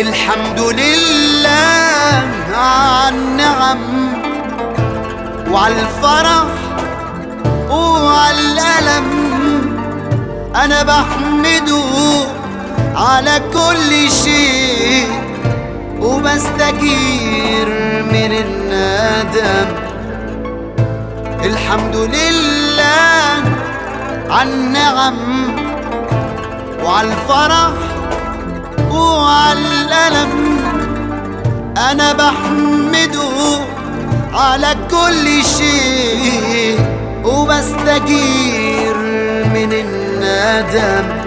الحمد لله عالنعم وعالفرح وعالألم، أنا بحمده على كل شيء وبستجير من الندم. الحمد لله عالنعم وعالفرح وعالألم، أنا بحمده على كل شيء وبستجير من الندم.